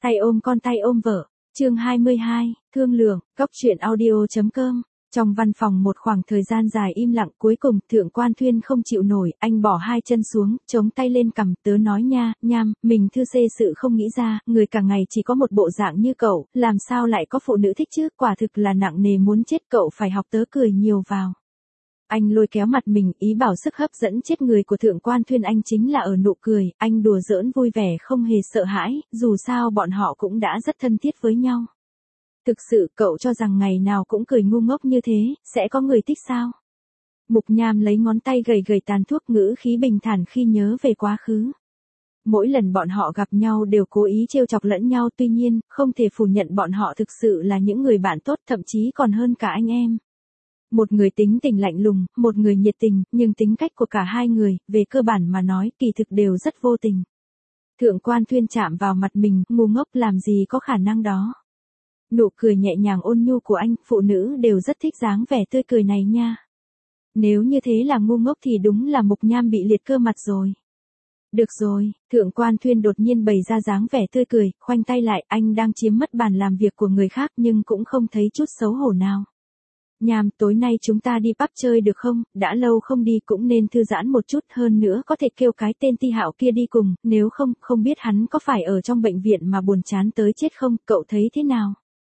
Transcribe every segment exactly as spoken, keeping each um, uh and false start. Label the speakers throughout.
Speaker 1: Tay ôm con tay ôm vợ. Chương hai mươi hai, thương lượng, góc chuyện audio.com. Trong văn phòng một khoảng thời gian dài im lặng, cuối cùng Thượng Quan Thuyên không chịu nổi, anh bỏ hai chân xuống, chống tay lên cằm, tớ nói nha, nham, mình thư xê sự không nghĩ ra, người cả ngày chỉ có một bộ dạng như cậu, làm sao lại có phụ nữ thích chứ, quả thực là nặng nề muốn chết, cậu phải học tớ cười nhiều vào. Anh lôi kéo mặt mình, ý bảo sức hấp dẫn chết người của Thượng Quan Thuyên anh chính là ở nụ cười, anh đùa giỡn vui vẻ không hề sợ hãi, dù sao bọn họ cũng đã rất thân thiết với nhau. Thực sự cậu cho rằng ngày nào cũng cười ngu ngốc như thế, sẽ có người thích sao? Mục Nham lấy ngón tay gầy gầy tàn thuốc, ngữ khí bình thản khi nhớ về quá khứ. Mỗi lần bọn họ gặp nhau đều cố ý trêu chọc lẫn nhau, tuy nhiên, không thể phủ nhận bọn họ thực sự là những người bạn tốt, thậm chí còn hơn cả anh em. Một người tính tình lạnh lùng, một người nhiệt tình, nhưng tính cách của cả hai người, về cơ bản mà nói, kỳ thực đều rất vô tình. Thượng Quan Thuyên chạm vào mặt mình, ngu ngốc, làm gì có khả năng đó. Nụ cười nhẹ nhàng ôn nhu của anh, phụ nữ đều rất thích dáng vẻ tươi cười này nha. Nếu như thế là ngu ngốc thì đúng là Mục Nham bị liệt cơ mặt rồi. Được rồi, Thượng Quan Thuyên đột nhiên bày ra dáng vẻ tươi cười, khoanh tay lại, anh đang chiếm mất bàn làm việc của người khác nhưng cũng không thấy chút xấu hổ nào. Nham, tối nay chúng ta đi pub chơi được không, đã lâu không đi cũng nên thư giãn một chút, hơn nữa có thể kêu cái tên Ti Hạo kia đi cùng, nếu không, không biết hắn có phải ở trong bệnh viện mà buồn chán tới chết không, cậu thấy thế nào?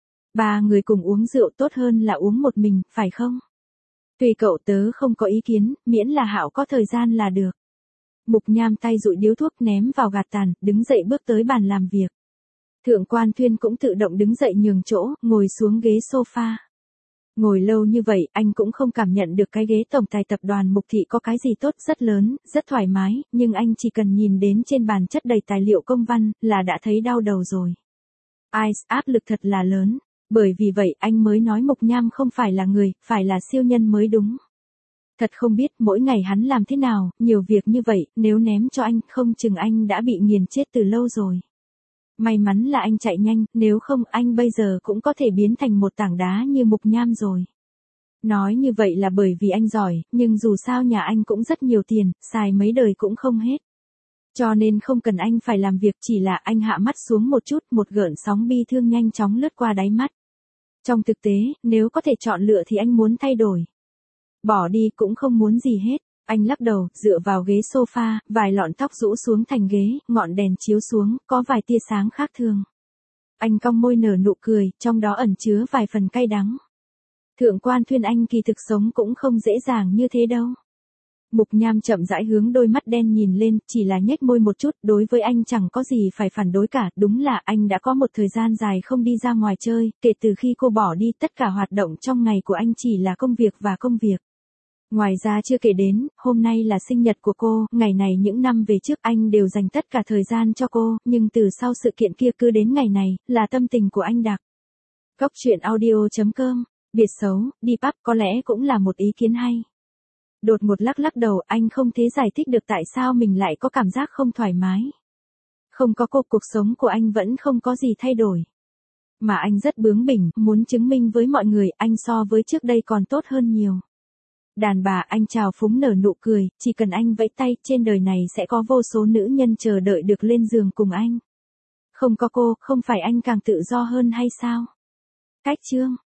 Speaker 1: Ba người cùng uống rượu tốt hơn là uống một mình, phải không? Tùy cậu, tớ không có ý kiến, miễn là Hạo có thời gian là được. Mục Nham tay dụi điếu thuốc ném vào gạt tàn, đứng dậy bước tới bàn làm việc. Thượng Quan Thuyên cũng tự động đứng dậy nhường chỗ, ngồi xuống ghế sofa. Ngồi lâu như vậy, anh cũng không cảm nhận được cái ghế tổng tài tập đoàn Mục Thị có cái gì tốt, rất lớn, rất thoải mái, nhưng anh chỉ cần nhìn đến trên bàn chất đầy tài liệu công văn, là đã thấy đau đầu rồi. Ai, áp lực thật là lớn. Bởi vì vậy anh mới nói Mục Nham không phải là người, phải là siêu nhân mới đúng. Thật không biết mỗi ngày hắn làm thế nào, nhiều việc như vậy, nếu ném cho anh, không chừng anh đã bị nghiền chết từ lâu rồi. May mắn là anh chạy nhanh, nếu không anh bây giờ cũng có thể biến thành một tảng đá như Mục Nham rồi. Nói như vậy là bởi vì anh giỏi, nhưng dù sao nhà anh cũng rất nhiều tiền, xài mấy đời cũng không hết. Cho nên không cần anh phải làm việc, chỉ là anh hạ mắt xuống một chút, một gợn sóng bi thương nhanh chóng lướt qua đáy mắt. Trong thực tế, nếu có thể chọn lựa thì anh muốn thay đổi. Bỏ đi cũng không muốn gì hết. Anh lắc đầu, dựa vào ghế sofa, vài lọn tóc rũ xuống thành ghế, ngọn đèn chiếu xuống, có vài tia sáng khác thường. Anh cong môi nở nụ cười, trong đó ẩn chứa vài phần cay đắng. Thượng Quan Thuyên, anh kỳ thực sống cũng không dễ dàng như thế đâu. Mục Nham chậm rãi hướng đôi mắt đen nhìn lên, chỉ là nhếch môi một chút, đối với anh chẳng có gì phải phản đối cả, đúng là anh đã có một thời gian dài không đi ra ngoài chơi, kể từ khi cô bỏ đi tất cả hoạt động trong ngày của anh chỉ là công việc và công việc. Ngoài ra chưa kể đến, hôm nay là sinh nhật của cô, ngày này những năm về trước anh đều dành tất cả thời gian cho cô, nhưng từ sau sự kiện kia cứ đến ngày này, là tâm tình của anh đặc. Góc chuyện audio.com, biệt xấu, đi pub có lẽ cũng là một ý kiến hay. Đột ngột lắc lắc đầu, anh không thể giải thích được tại sao mình lại có cảm giác không thoải mái. Không có cô, cuộc sống của anh vẫn không có gì thay đổi. Mà anh rất bướng bỉnh, muốn chứng minh với mọi người anh so với trước đây còn tốt hơn nhiều. Đàn bà, anh trào phúng nở nụ cười, chỉ cần anh vẫy tay, trên đời này sẽ có vô số nữ nhân chờ đợi được lên giường cùng anh. Không có cô, không phải anh càng tự do hơn hay sao? Cách chương.